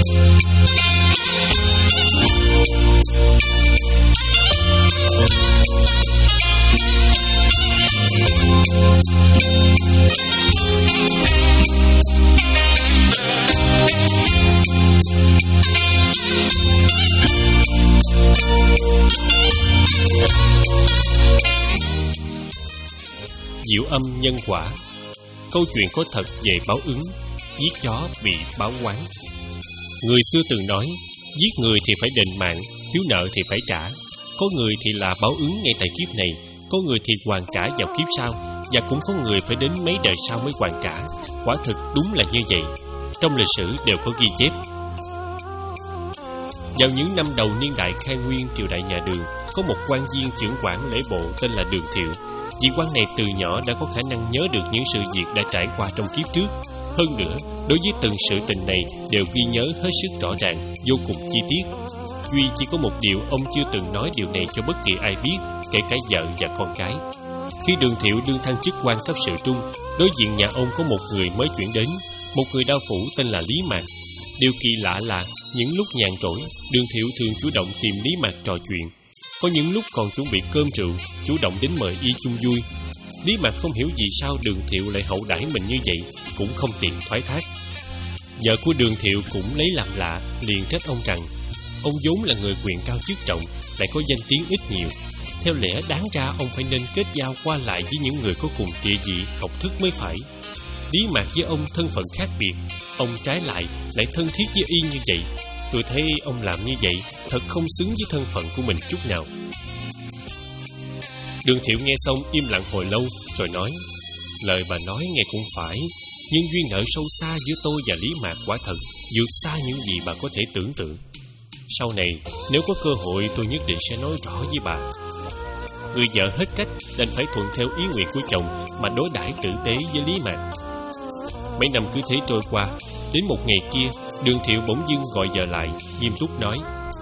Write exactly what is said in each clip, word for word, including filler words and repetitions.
Diệu âm nhân quả. Câu chuyện có thật về báo ứng. Giết chó bị báo oán. Người xưa từng nói, giết người thì phải đền mạng, thiếu nợ thì phải trả. Có người thì là báo ứng ngay tại kiếp này, có người thì hoàn trả vào kiếp sau, và cũng có người phải đến mấy đời sau mới hoàn trả. Quả thực đúng là như vậy. Trong lịch sử đều có ghi chép. Vào những năm đầu niên đại khai nguyên triều đại nhà Đường, có một quan viên trưởng quản lễ bộ tên là Đường Thiệu. Vị quan này từ nhỏ đã có khả năng nhớ được những sự việc đã trải qua trong kiếp trước. Hơn nữa, đối với từng sự tình này đều ghi nhớ hết sức rõ ràng, vô cùng chi tiết. Duy chỉ có một điều ông chưa từng nói điều này cho bất kỳ ai biết, kể cả vợ và con cái. Khi Đường Thiệu đương thăng chức quan cấp sự trung, đối diện nhà ông có một người mới chuyển đến, một người đao phủ tên là Lý Mạc. Điều kỳ lạ là những lúc nhàn rỗi, Đường Thiệu thường chủ động tìm Lý Mạc trò chuyện. Có những lúc còn chuẩn bị cơm rượu, chủ động đến mời y chung vui. Lý Mạc không hiểu vì sao Đường Thiệu lại hậu đãi mình như vậy, cũng không tiện thoái thác. Vợ của Đường Thiệu cũng lấy làm lạ, liền trách ông rằng ông vốn là người quyền cao chức trọng, lại có danh tiếng ít nhiều. Theo lẽ đáng ra ông phải nên kết giao qua lại với những người có cùng địa vị, học thức mới phải. Lý Mạc với ông thân phận khác biệt, ông trái lại lại thân thiết với y như vậy. Tôi thấy ông làm như vậy thật không xứng với thân phận của mình chút nào. Đường Thiệu nghe xong im lặng hồi lâu, rồi nói: lời bà nói nghe cũng phải, nhưng duyên nợ sâu xa giữa tôi và Lý Mạc quả thật vượt xa những gì bà có thể tưởng tượng. Sau này nếu có cơ hội tôi nhất định sẽ nói rõ với bà. Người vợ hết cách đành phải thuận theo ý nguyện của chồng mà đối đãi tử tế với Lý Mạc. Mấy năm cứ thế trôi qua, đến một ngày kia, Đường Thiệu bỗng dưng gọi vợ lại, nghiêm túc nói: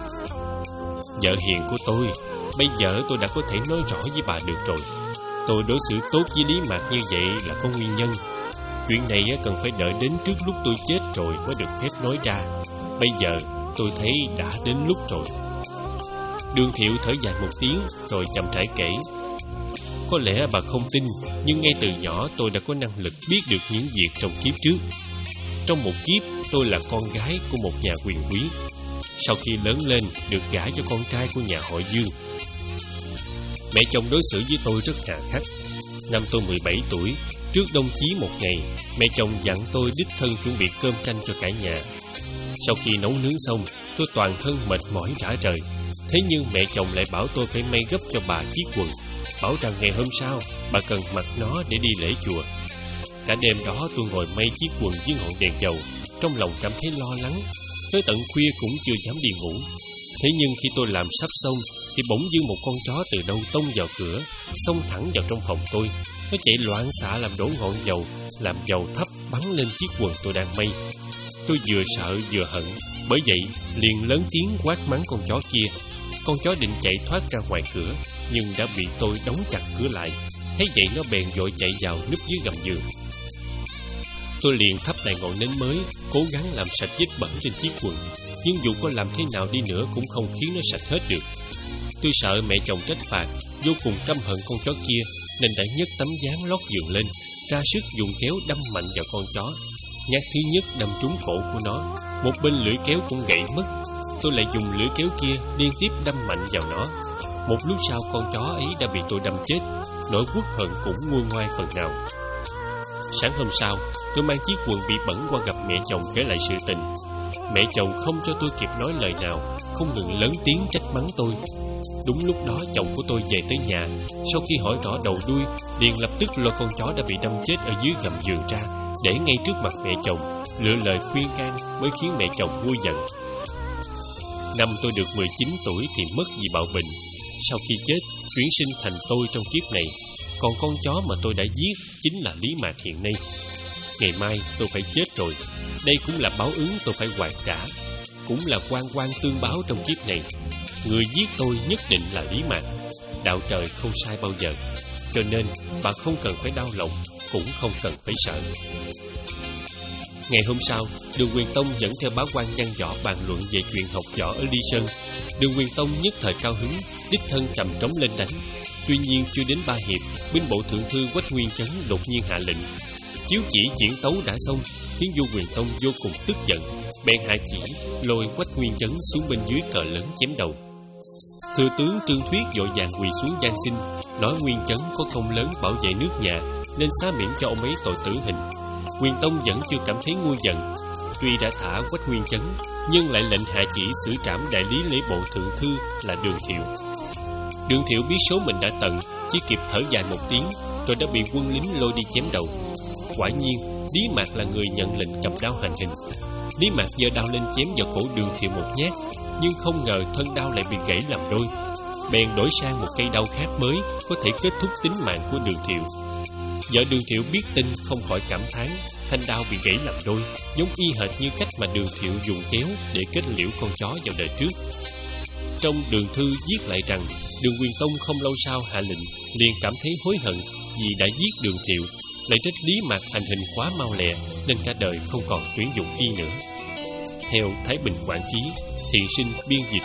vợ hiền của tôi, bây giờ tôi đã có thể nói rõ với bà được rồi. Tôi đối xử tốt với Lý Mạc như vậy là có nguyên nhân. Chuyện này cần phải đợi đến trước lúc tôi chết rồi mới được phép nói ra. Bây giờ tôi thấy đã đến lúc rồi. Đường Thiệu thở dài một tiếng, rồi chậm rãi kể: có lẽ bà không tin, nhưng ngay từ nhỏ tôi đã có năng lực biết được những việc trong kiếp trước. Trong một kiếp, tôi là con gái của một nhà quyền quý. Sau khi lớn lên, được gả cho con trai của nhà họ Dương. Mẹ chồng đối xử với tôi rất hà khắc. Năm tôi mười bảy tuổi, trước đông chí một ngày, mẹ chồng dặn tôi đích thân chuẩn bị cơm canh cho cả nhà. Sau khi nấu nướng xong, tôi toàn thân mệt mỏi rã rời. Thế nhưng mẹ chồng lại bảo tôi phải may gấp cho bà chiếc quần, bảo rằng ngày hôm sau bà cần mặc nó để đi lễ chùa. Cả đêm đó tôi ngồi may chiếc quần với ngọn đèn dầu, trong lòng cảm thấy lo lắng. Tới tận khuya cũng chưa dám đi ngủ. Thế nhưng khi tôi làm sắp xong thì bỗng dưng một con chó từ đâu tông vào cửa, xông thẳng vào trong phòng tôi. Nó chạy loạn xạ làm đổ ngọn dầu, làm dầu thấp bắn lên chiếc quần tôi đang may. Tôi vừa sợ vừa hận, bởi vậy liền lớn tiếng quát mắng con chó kia. Con chó định chạy thoát ra ngoài cửa, nhưng đã bị tôi đóng chặt cửa lại. Thấy vậy nó bèn vội chạy vào núp dưới gầm giường. Tôi liền thắp lại ngọn nến mới, cố gắng làm sạch vết bẩn trên chiếc quần. Nhưng dù có làm thế nào đi nữa cũng không khiến nó sạch hết được. Tôi sợ mẹ chồng trách phạt, vô cùng căm hận con chó kia, nên đã nhấc tấm ván lót giường lên, ra sức dùng kéo đâm mạnh vào con chó. Nhát thứ nhất đâm trúng cổ của nó, một bên lưỡi kéo cũng gãy mất. Tôi lại dùng lưỡi kéo kia liên tiếp đâm mạnh vào nó. Một lúc sau con chó ấy đã bị tôi đâm chết, nỗi uất hận cũng nguôi ngoai phần nào. Sáng hôm sau, tôi mang chiếc quần bị bẩn qua gặp mẹ chồng kể lại sự tình. Mẹ chồng không cho tôi kịp nói lời nào, không ngừng lớn tiếng trách mắng tôi. Đúng lúc đó chồng của tôi về tới nhà, sau khi hỏi rõ đầu đuôi, liền lập tức lôi con chó đã bị đâm chết ở dưới gầm giường ra, để ngay trước mặt mẹ chồng, lựa lời khuyên can mới khiến mẹ chồng nguôi giận. Năm tôi được mười chín tuổi thì mất vì bạo bệnh. Sau khi chết, chuyển sinh thành tôi trong kiếp này. Còn con chó mà tôi đã giết chính là Lý Mạc hiện nay. Ngày mai tôi phải chết rồi. Đây cũng là báo ứng tôi phải hoàn trả, cũng là oan oan tương báo trong kiếp này. Người giết tôi nhất định là Lý Mạc. Đạo trời không sai bao giờ, cho nên bà không cần phải đau lòng, cũng không cần phải sợ. Ngày hôm sau, Đường Quyền Tông dẫn theo bá quan văn võ bàn luận về chuyện học võ ở Ly Sơn. Đường Quyền Tông nhất thời cao hứng, đích thân cầm trống lên đánh. Tuy nhiên chưa đến ba hiệp, binh bộ thượng thư Quách Nguyên Chấn đột nhiên hạ lệnh. Chiếu chỉ diễn tấu đã xong, khiến vua Quyền Tông vô cùng tức giận, bèn hạ chỉ lôi Quách Nguyên Chấn xuống bên dưới cờ lớn chém đầu. Thừa tướng Trương Thuyết vội vàng quỳ xuống van xin, nói Nguyên Chấn có công lớn bảo vệ nước nhà nên xá miễn cho ông ấy tội tử hình. Quyền Tông vẫn chưa cảm thấy nguôi giận, tuy đã thả Quách Nguyên Chấn nhưng lại lệnh hạ chỉ xử trảm đại lý lễ bộ thượng thư là Đường Thiệu. Đường Thiệu biết số mình đã tận, chỉ kịp thở dài một tiếng rồi đã bị quân lính lôi đi chém đầu. Quả nhiên Lý Mạc là người nhận lệnh cầm đao hành hình. Lý Mạc giơ đao lên chém vào cổ Đường Thiệu một nhát, nhưng không ngờ thân đao lại bị gãy làm đôi. Bèn đổi sang một cây đao khác mới có thể kết thúc tính mạng của Đường Thiệu. Vợ Đường Thiệu biết tin không khỏi cảm thán, thanh đao bị gãy làm đôi giống y hệt như cách mà Đường Thiệu dùng kéo để kết liễu con chó vào đời trước. Trong Đường Thư viết lại rằng Đường Quyền Tông không lâu sau hạ lệnh, liền cảm thấy hối hận vì đã giết Đường Thiệu, lại trách Lý Mạc hành hình quá mau lẹ nên cả đời không còn tuyển dụng y nữa. Theo Thái Bình Quảng Ký, Thiện Sinh biên dịch.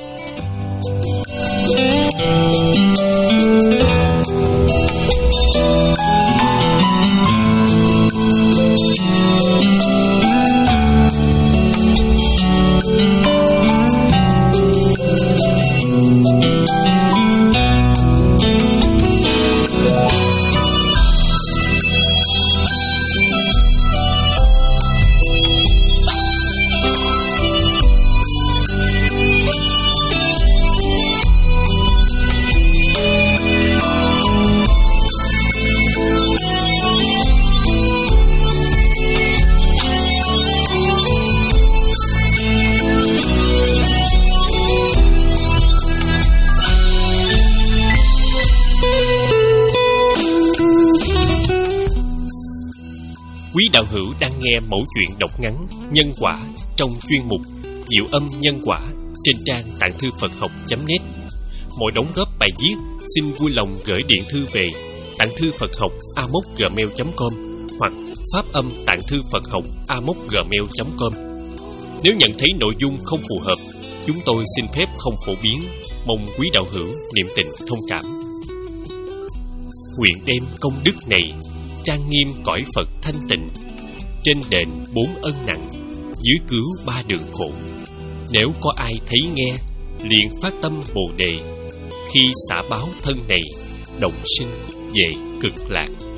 Quý đạo hữu đang nghe mẫu chuyện đọc ngắn Nhân Quả trong chuyên mục Diệu Âm Nhân Quả trên trang tạng thư Phật học chấm net. Mọi đóng góp bài viết xin vui lòng gửi điện thư về tạng thư Phật học a mốc gmail chấm com hoặc pháp âm tạng thư Phật học a mốc gmail chấm com. Nếu nhận thấy nội dung không phù hợp, chúng tôi xin phép không phổ biến, mong quý đạo hữu niệm tình thông cảm. Nguyện đem công đức này trang nghiêm cõi Phật thanh tịnh, trên đền bốn ân nặng, dưới cứu ba đường khổ. Nếu có ai thấy nghe, liền phát tâm Bồ Đề, khi xả báo thân này, đồng sinh về cực lạc.